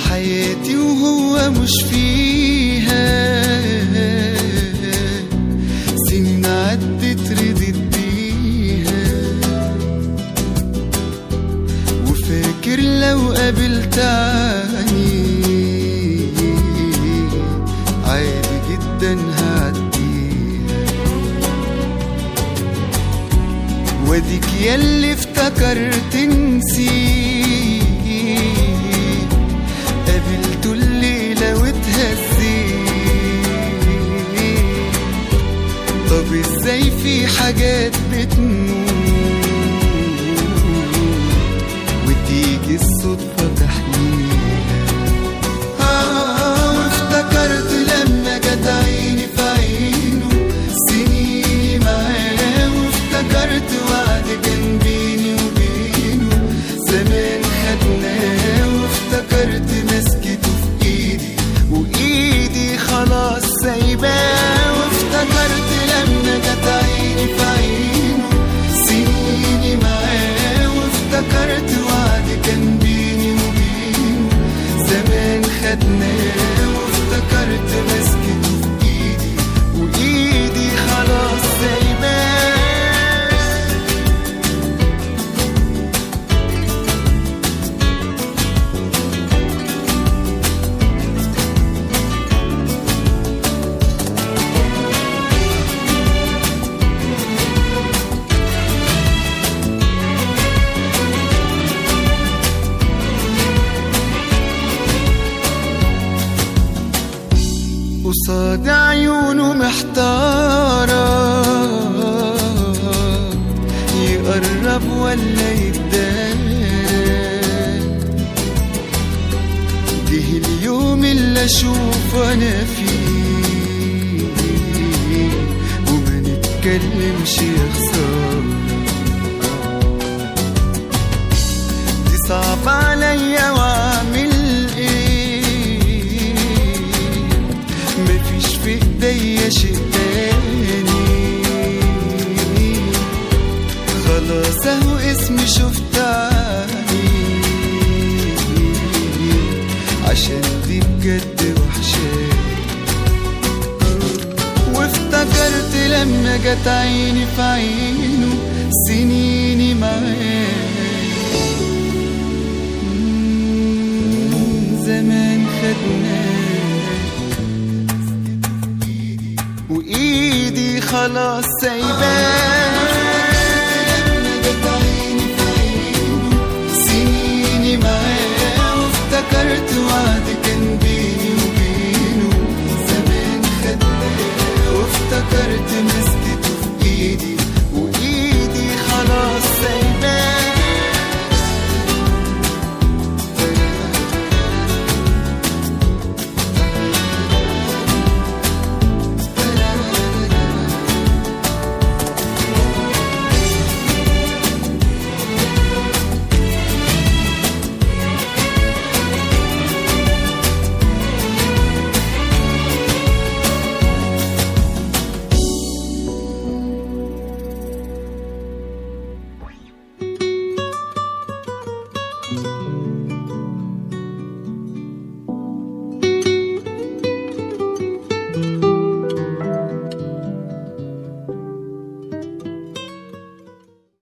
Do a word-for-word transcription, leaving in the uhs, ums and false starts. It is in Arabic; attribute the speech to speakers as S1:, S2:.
S1: حياتي وهو مش فيها، سنين عدت رضيت بيها، وفاكر لو قابلت عني عادي جدا هعديها. واديك ياللي افتكرت نسيت، قابلته الليلة واتهزيت. طب ازاي في حاجات بتموت وتيجي الصدفة تحليها؟ آه وافتكرت لما جت عيني في عينه سنيني معاه، وافتكرت وعد كان بيني وبينه زمان خدناه، وافتكرت مسكته في ايدي وايدي خلاص سايباه. وافتكرت لما جت عيني في عينه سنيني معاه، وافتكرت وعد كان بيني وبينه زمان خدناه، وافتكرت مسكته في ايدي وايدي خلاص سايباه. قصاد عيونه محتارة يقرب ولا يتدارى، جه اليوم اللي اشوف انا فيه وما نتكلمش يا خسارة. دي صعب عليا واعمل في ايديا شيء تاني، خلاص اهو اسمي شفت عيني، عشان دي بجد وحشاني. وافتكرت لما جت عيني في عينه سنيني معاه زمان خدناه، وايدي خلاص سايباه.